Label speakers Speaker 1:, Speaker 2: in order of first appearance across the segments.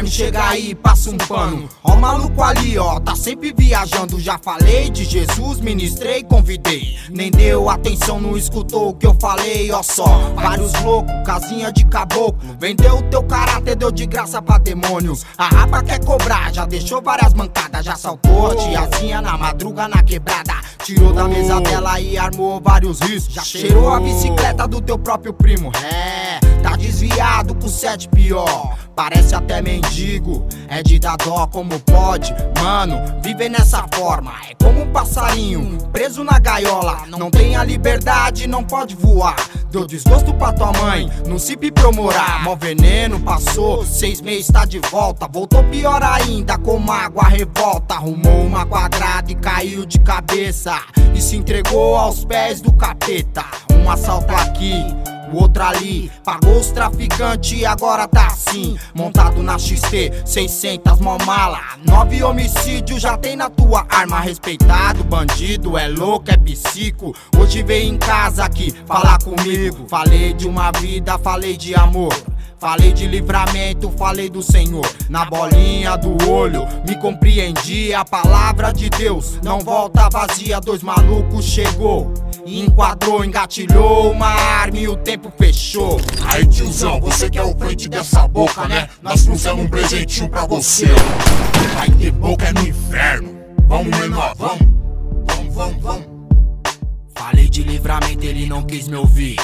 Speaker 1: Guilherme, chega aí, passa um pano. Ó o maluco ali, ó, tá sempre viajando. Já falei de Jesus, ministrei, convidei. Nem deu atenção, não escutou o que eu falei, ó só. Vários loucos, casinha de caboclo. Vendeu o teu caráter, deu de graça pra demônios. A rapa quer cobrar, já deixou várias mancadas. Já saltou a tiazinha na madruga na quebrada. Tirou da mesa dela e armou vários riscos. Já cheirou a bicicleta do teu próprio primo. É, tá desviado com 7 pior. Parece até mendigo, é de dar dó como pode. Mano, viver nessa forma é como um passarinho preso na gaiola. Não tem a liberdade, não pode voar. Deu desgosto pra tua mãe, não se promorar. Mó veneno, passou 6 meses, tá de volta. Voltou pior ainda, com mágoa, revolta. Arrumou uma quadrada e caiu de cabeça e se entregou aos pés do capeta. Um assalto aqui, o outro ali, pagou os traficantes e agora tá assim. Montado na XT, 600 mó mala. 9 homicídios já tem na tua arma. Respeitado, bandido, é louco, é psico. Hoje veio em casa aqui falar comigo. Falei de uma vida, falei de amor. Falei de livramento, falei do Senhor. Na bolinha do olho, me compreendi. A palavra de Deus não volta vazia. 2 malucos chegou, enquadrou, engatilhou uma arma e o tempo fechou.
Speaker 2: Aí tiozão, você que é o frente dessa boca, né? Nós trouxemos um presentinho pra você, ó. Vai ter boca é no inferno. Vamos, menor, vamos. Vamos.
Speaker 1: Falei de livramento, ele não quis me ouvir.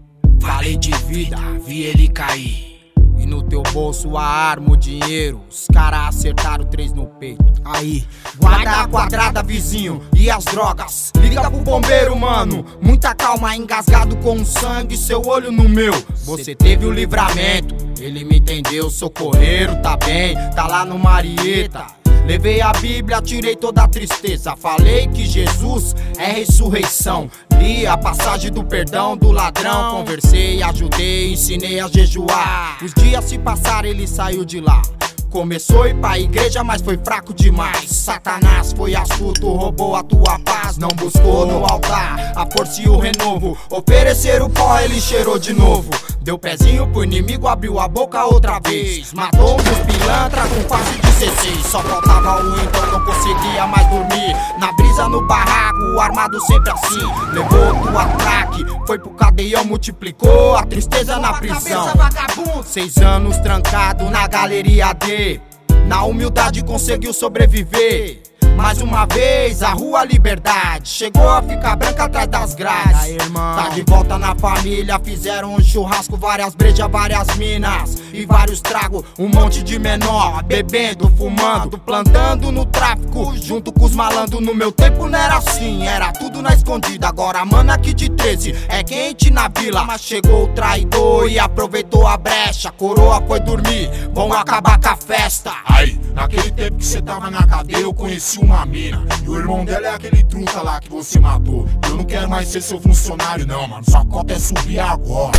Speaker 1: Falei de vida, vi ele cair. E no teu bolso a arma, o dinheiro. Os caras acertaram 3 no peito. Aí, guarda a quadrada, vizinho, e as drogas. Liga pro bombeiro, mano. Muita calma, engasgado com sangue, seu olho no meu. Você teve o livramento, ele me entendeu. Socorreiro, tá bem, tá lá no Marieta. Levei a Bíblia, tirei toda a tristeza. Falei que Jesus é ressurreição. Li a passagem do perdão do ladrão. Conversei, ajudei, ensinei a jejuar. Os dias se passaram, ele saiu de lá. Começou a ir pra igreja, mas foi fraco demais. Satanás foi astuto, roubou a tua paz. Não buscou no altar a força e o renovo. Oferecer o pó, ele cheirou de novo. Deu pezinho pro inimigo, abriu a boca outra vez. Matou um dos pilantra com face de C6. Só faltava um, então não conseguia mais dormir. Na brisa no barraco, armado sempre assim. Levou tua traque, foi pro cadeião, multiplicou a tristeza na prisão. 6 anos trancado na galeria D. Na humildade conseguiu sobreviver. Mais uma vez, a rua Liberdade chegou a ficar branca atrás das grades. Aí, tá de volta na família, fizeram um churrasco, várias brejas, várias minas e vários tragos, um monte de menor, bebendo, fumando, plantando no tráfico, junto com os malandros. No meu tempo não era assim, era tudo na escondida. Agora, mano, aqui de 13 é quente na vila. Mas chegou o traidor e aproveitou a brecha. Coroa foi dormir, vão acabar com a festa.
Speaker 2: Aí, naquele tempo que você tava na cadeia, eu conheci uma mina. E o irmão dela é aquele truta lá que você matou. Eu não quero mais ser seu funcionário não, mano. Sua cota é subir agora.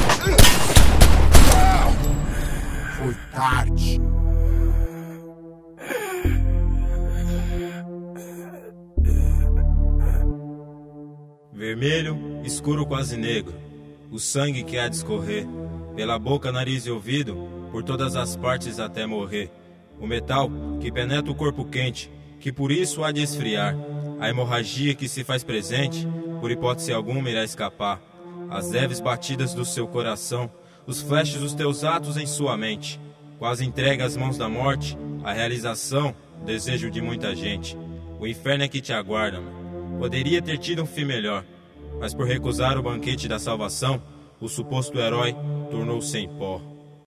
Speaker 2: Foi tarde.
Speaker 3: Vermelho, escuro, quase negro. O sangue que há de escorrer pela boca, nariz e ouvido, por todas as partes até morrer. O metal que penetra o corpo quente, que por isso há de esfriar. A hemorragia que se faz presente, por hipótese alguma irá escapar. As leves batidas do seu coração, os flashes dos teus atos em sua mente. Quase entrega às mãos da morte, a realização, o desejo de muita gente. O inferno é que te aguarda, mano. Poderia ter tido um fim melhor, mas por recusar o banquete da salvação, o suposto herói tornou-se em pó.